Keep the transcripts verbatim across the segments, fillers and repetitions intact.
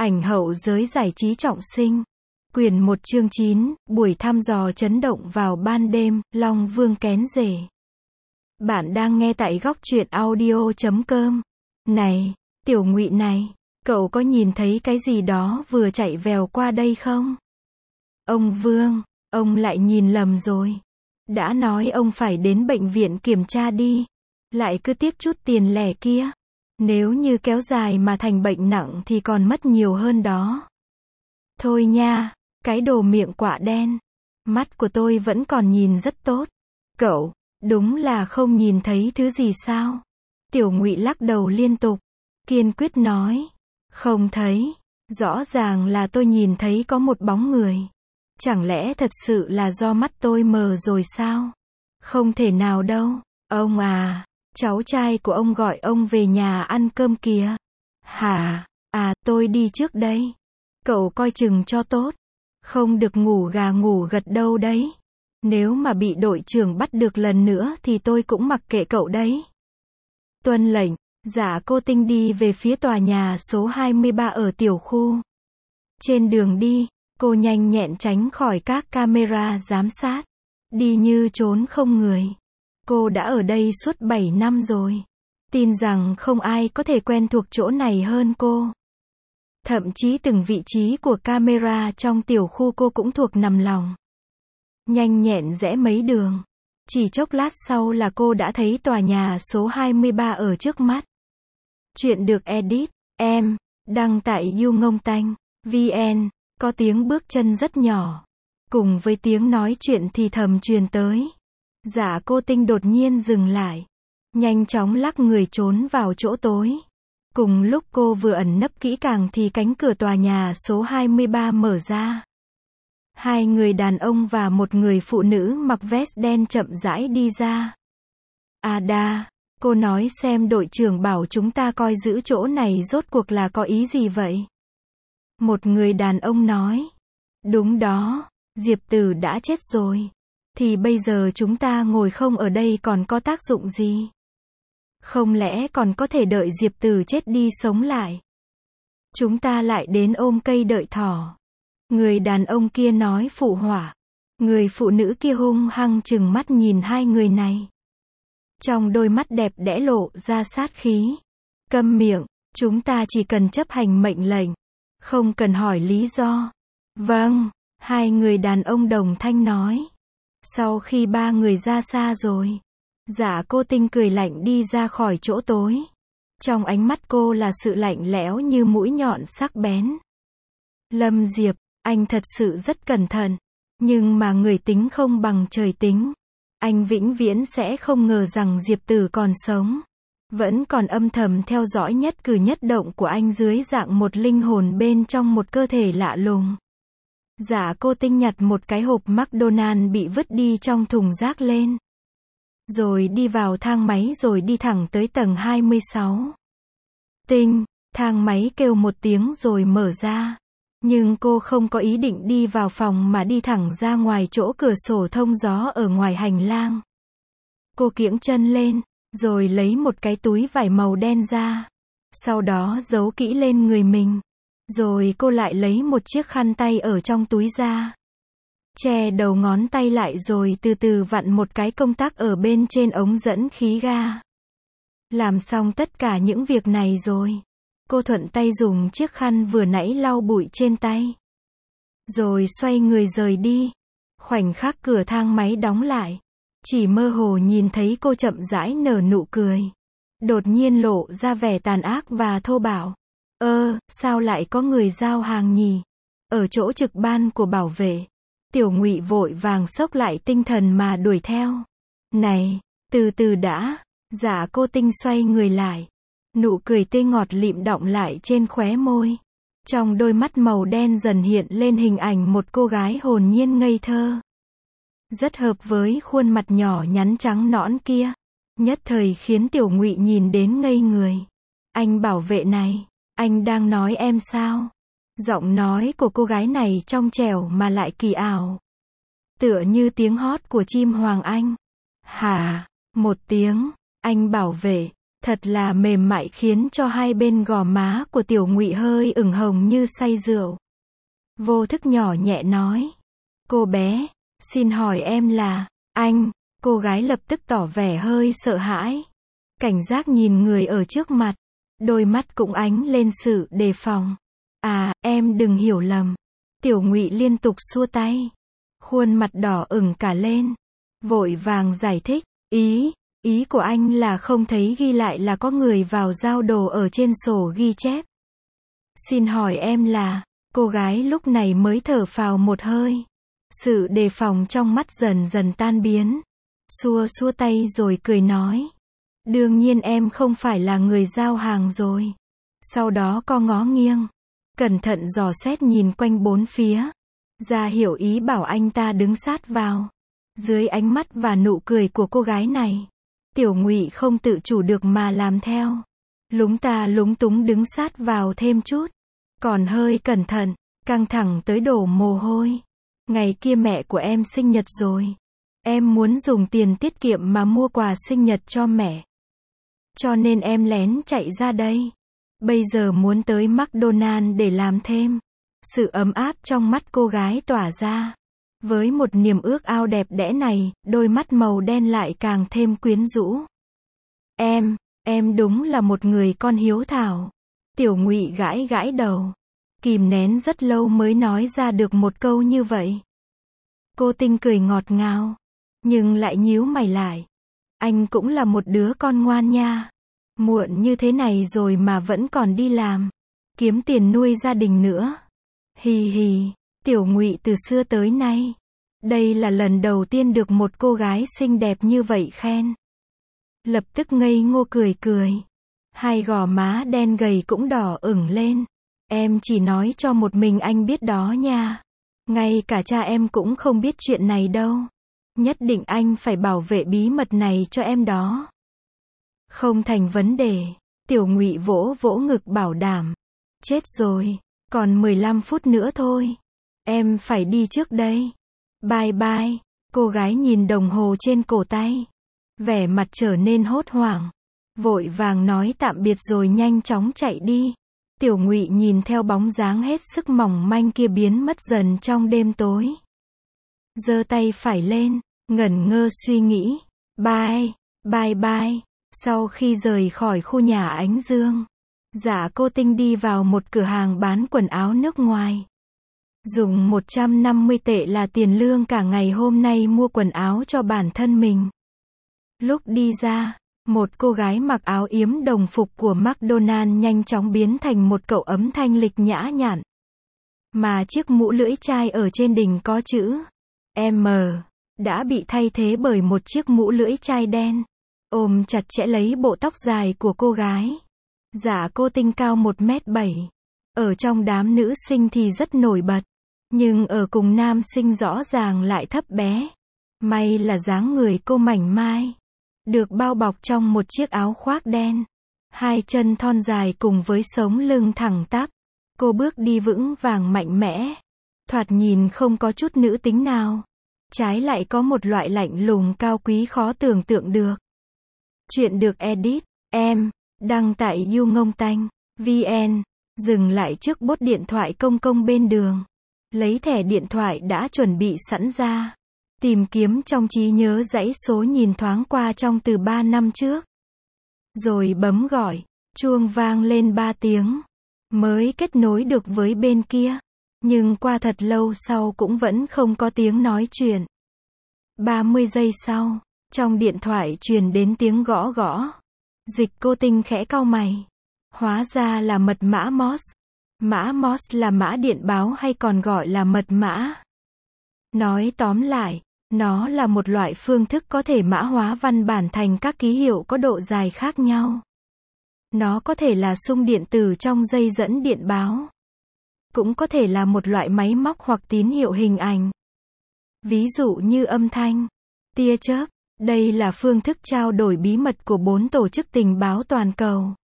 Ảnh hậu giới giải trí trọng sinh. Quyển một chương chín, buổi thăm dò chấn động vào ban đêm, Long Vương kén rể. Bạn đang nghe tại góc truyện audio chấm com. Này, Tiểu Ngụy này, cậu có nhìn thấy cái gì đó vừa chạy vèo qua đây không? Ông Vương, ông lại nhìn lầm rồi. Đã nói ông phải đến bệnh viện kiểm tra đi. Lại cứ tiếp chút tiền lẻ kia. Nếu như kéo dài mà thành bệnh nặng thì còn mất nhiều hơn đó. Thôi nha, cái đồ miệng quạ đen. Mắt của tôi vẫn còn nhìn rất tốt. Cậu, đúng là không nhìn thấy thứ gì sao? Tiểu Ngụy lắc đầu liên tục. Kiên quyết nói. Không thấy. Rõ ràng là tôi nhìn thấy có một bóng người. Chẳng lẽ thật sự là do mắt tôi mờ rồi sao? Không thể nào đâu. Ông à, cháu trai của ông gọi ông về nhà ăn cơm kìa. Hả? À, tôi đi trước đây. Cậu coi chừng cho tốt. Không được ngủ gà ngủ gật đâu đấy. Nếu mà bị đội trưởng bắt được lần nữa thì tôi cũng mặc kệ cậu đấy. Tuân lệnh, Dạ Cô Tinh đi về phía tòa nhà số hai mươi ba ở tiểu khu. Trên đường đi, cô nhanh nhẹn tránh khỏi các camera giám sát. Đi như trốn không người. Cô đã ở đây suốt bảy năm rồi. Tin rằng không ai có thể quen thuộc chỗ này hơn cô. Thậm chí từng vị trí của camera trong tiểu khu cô cũng thuộc nằm lòng. Nhanh nhẹn rẽ mấy đường. Chỉ chốc lát sau là cô đã thấy tòa nhà số hai mươi ba ở trước mắt. Chuyện được edit, em, đăng tại You Ngông Tanh, vn, có tiếng bước chân rất nhỏ. Cùng với tiếng nói chuyện thì thầm truyền tới. Dạ Cô Tinh đột nhiên dừng lại. Nhanh chóng lắc người trốn vào chỗ tối. Cùng lúc cô vừa ẩn nấp kỹ càng thì cánh cửa tòa nhà số hai mươi ba mở ra. Hai người đàn ông và một người phụ nữ mặc vest đen chậm rãi đi ra. Ada, cô nói xem đội trưởng bảo chúng ta coi giữ chỗ này rốt cuộc là có ý gì vậy? Một người đàn ông nói. Đúng đó, Diệp Tử đã chết rồi. Thì bây giờ chúng ta ngồi không ở đây còn có tác dụng gì? Không lẽ còn có thể đợi Diệp Tử chết đi sống lại? Chúng ta lại đến ôm cây đợi thỏ. Người đàn ông kia nói phụ họa. Người phụ nữ kia hung hăng trừng mắt nhìn hai người này. Trong đôi mắt đẹp đẽ lộ ra sát khí. Câm miệng, chúng ta chỉ cần chấp hành mệnh lệnh. Không cần hỏi lý do. Vâng, hai người đàn ông đồng thanh nói. Sau khi ba người ra xa rồi, Dạ Cô Tinh cười lạnh đi ra khỏi chỗ tối. Trong ánh mắt cô là sự lạnh lẽo như mũi nhọn sắc bén. Lâm Diệp, anh thật sự rất cẩn thận. Nhưng mà người tính không bằng trời tính. Anh vĩnh viễn sẽ không ngờ rằng Diệp Tử còn sống. Vẫn còn âm thầm theo dõi nhất cử nhất động của anh dưới dạng một linh hồn bên trong một cơ thể lạ lùng. Dạ Cô Tinh nhặt một cái hộp McDonald's bị vứt đi trong thùng rác lên. Rồi đi vào thang máy rồi đi thẳng tới tầng hai mươi sáu. Tinh, thang máy kêu một tiếng rồi mở ra. Nhưng cô không có ý định đi vào phòng mà đi thẳng ra ngoài chỗ cửa sổ thông gió ở ngoài hành lang. Cô kiễng chân lên, rồi lấy một cái túi vải màu đen ra. Sau đó giấu kỹ lên người mình. Rồi cô lại lấy một chiếc khăn tay ở trong túi ra. Che đầu ngón tay lại rồi từ từ vặn một cái công tắc ở bên trên ống dẫn khí ga. Làm xong tất cả những việc này rồi. Cô thuận tay dùng chiếc khăn vừa nãy lau bụi trên tay. Rồi xoay người rời đi. Khoảnh khắc cửa thang máy đóng lại. Chỉ mơ hồ nhìn thấy cô chậm rãi nở nụ cười. Đột nhiên lộ ra vẻ tàn ác và thô bạo. Ơ, sao lại có người giao hàng nhỉ? Ở chỗ trực ban của bảo vệ. Tiểu Ngụy vội vàng xốc lại tinh thần mà đuổi theo. Này, từ từ đã. Dạ Cô Tinh xoay người lại. Nụ cười tươi ngọt lịm đọng lại trên khóe môi. Trong đôi mắt màu đen dần hiện lên hình ảnh một cô gái hồn nhiên ngây thơ. Rất hợp với khuôn mặt nhỏ nhắn trắng nõn kia. Nhất thời khiến Tiểu Ngụy nhìn đến ngây người. Anh bảo vệ này, anh đang nói em sao? Giọng nói của cô gái này trong trẻo mà lại kỳ ảo. Tựa như tiếng hót của chim hoàng anh. Hả? Một tiếng, anh bảo vệ. Thật là mềm mại khiến cho hai bên gò má của Tiểu Ngụy hơi ửng hồng như say rượu. Vô thức nhỏ nhẹ nói. Cô bé, xin hỏi em là, anh, cô gái lập tức tỏ vẻ hơi sợ hãi. Cảnh giác nhìn người ở trước mặt. Đôi mắt cũng ánh lên sự đề phòng. À, em đừng hiểu lầm. Tiểu Ngụy liên tục xua tay. Khuôn mặt đỏ ửng cả lên. Vội vàng giải thích. Ý, ý của anh là không thấy ghi lại là có người vào giao đồ ở trên sổ ghi chép. Xin hỏi em là, cô gái lúc này mới thở phào một hơi. Sự đề phòng trong mắt dần dần tan biến. Xua xua tay rồi cười nói. Đương nhiên em không phải là người giao hàng rồi. Sau đó co ngó nghiêng. Cẩn thận dò xét nhìn quanh bốn phía. Ra hiểu ý bảo anh ta đứng sát vào. Dưới ánh mắt và nụ cười của cô gái này. Tiểu Ngụy không tự chủ được mà làm theo. Lúng ta lúng túng đứng sát vào thêm chút. Còn hơi cẩn thận, căng thẳng tới đổ mồ hôi. Ngày kia mẹ của em sinh nhật rồi. Em muốn dùng tiền tiết kiệm mà mua quà sinh nhật cho mẹ. Cho nên em lén chạy ra đây. Bây giờ muốn tới McDonald's để làm thêm. Sự ấm áp trong mắt cô gái tỏa ra. Với một niềm ước ao đẹp đẽ này, đôi mắt màu đen lại càng thêm quyến rũ. Em, em đúng là một người con hiếu thảo. Tiểu Ngụy gãi gãi đầu. Kìm nén rất lâu mới nói ra được một câu như vậy. Cô Tinh cười ngọt ngào. Nhưng lại nhíu mày lại. Anh cũng là một đứa con ngoan nha. Muộn như thế này rồi mà vẫn còn đi làm. Kiếm tiền nuôi gia đình nữa. Hì hì, Tiểu Ngụy từ xưa tới nay. Đây là lần đầu tiên được một cô gái xinh đẹp như vậy khen. Lập tức ngây ngô cười cười. Hai gò má đen gầy cũng đỏ ửng lên. Em chỉ nói cho một mình anh biết đó nha. Ngay cả cha em cũng không biết chuyện này đâu. Nhất định anh phải bảo vệ bí mật này cho em đó. Không thành vấn đề. Tiểu Ngụy vỗ vỗ ngực bảo đảm. Chết rồi, còn mười lăm phút nữa thôi. Em phải đi trước đây. Bye bye. Cô gái nhìn đồng hồ trên cổ tay. Vẻ mặt trở nên hốt hoảng. Vội vàng nói tạm biệt rồi nhanh chóng chạy đi. Tiểu Ngụy nhìn theo bóng dáng hết sức mỏng manh kia biến mất dần trong đêm tối. Giơ tay phải lên, ngẩn ngơ suy nghĩ. Bye, bye bye. Sau khi rời khỏi khu nhà ánh dương, Dạ Cô Tinh đi vào một cửa hàng bán quần áo nước ngoài. Dùng một trăm năm mươi tệ là tiền lương cả ngày hôm nay mua quần áo cho bản thân mình. Lúc đi ra, một cô gái mặc áo yếm đồng phục của McDonald's nhanh chóng biến thành một cậu ấm thanh lịch nhã nhặn. Mà chiếc mũ lưỡi chai ở trên đỉnh có chữ M đã bị thay thế bởi một chiếc mũ lưỡi chai đen, ôm chặt chẽ lấy bộ tóc dài của cô gái. Dạ Cô Tinh cao một mét bảy. Ở trong đám nữ sinh thì rất nổi bật. Nhưng ở cùng nam sinh rõ ràng lại thấp bé. May là dáng người cô mảnh mai. Được bao bọc trong một chiếc áo khoác đen. Hai chân thon dài cùng với sống lưng thẳng tắp. Cô bước đi vững vàng mạnh mẽ. Thoạt nhìn không có chút nữ tính nào. Trái lại có một loại lạnh lùng cao quý khó tưởng tượng được. Chuyện được edit, em, đăng tại YouNgongTanh, vn. Dừng lại trước bốt điện thoại công công bên đường. Lấy thẻ điện thoại đã chuẩn bị sẵn ra. Tìm kiếm trong trí nhớ dãy số nhìn thoáng qua trong từ ba năm trước. Rồi bấm gọi. Chuông vang lên ba tiếng. Mới kết nối được với bên kia. Nhưng qua thật lâu sau cũng vẫn không có tiếng nói chuyện. ba mươi giây sau, trong điện thoại truyền đến tiếng gõ gõ. Dịch Cô Tinh khẽ cau mày. Hóa ra là mật mã Morse. Mã Morse là mã điện báo hay còn gọi là mật mã. Nói tóm lại, nó là một loại phương thức có thể mã hóa văn bản thành các ký hiệu có độ dài khác nhau. Nó có thể là xung điện tử trong dây dẫn điện báo. Cũng có thể là một loại máy móc hoặc tín hiệu hình ảnh. Ví dụ như âm thanh, tia chớp. Đây là phương thức trao đổi bí mật của bốn tổ chức tình báo toàn cầu.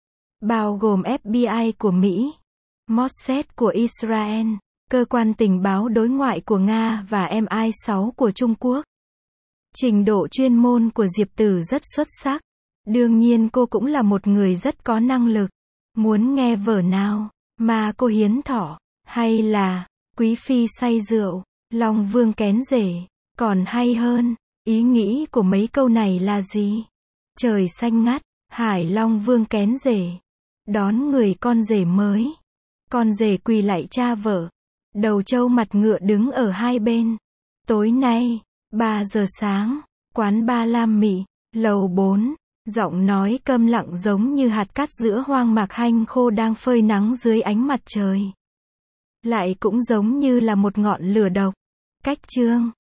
Bao gồm ép bê i của Mỹ, Mossad của Israel, cơ quan tình báo đối ngoại của Nga và em i sáu của Trung Quốc. Trình độ chuyên môn của Diệp Tử rất xuất sắc. Đương nhiên cô cũng là một người rất có năng lực. Muốn nghe vở nào? Ma cô hiến thọ, hay là Quý phi say rượu, Long Vương kén rể? Còn hay hơn, ý nghĩ của mấy câu này là gì? Trời xanh ngắt, Hải Long Vương kén rể, đón người con rể mới. Con rể quỳ lạy cha vợ, đầu trâu mặt ngựa đứng ở hai bên. Tối nay, ba giờ sáng, quán ba Lam Mị, lầu bốn, giọng nói câm lặng giống như hạt cát giữa hoang mạc hanh khô đang phơi nắng dưới ánh mặt trời. Lại cũng giống như là một ngọn lửa độc. Cách chương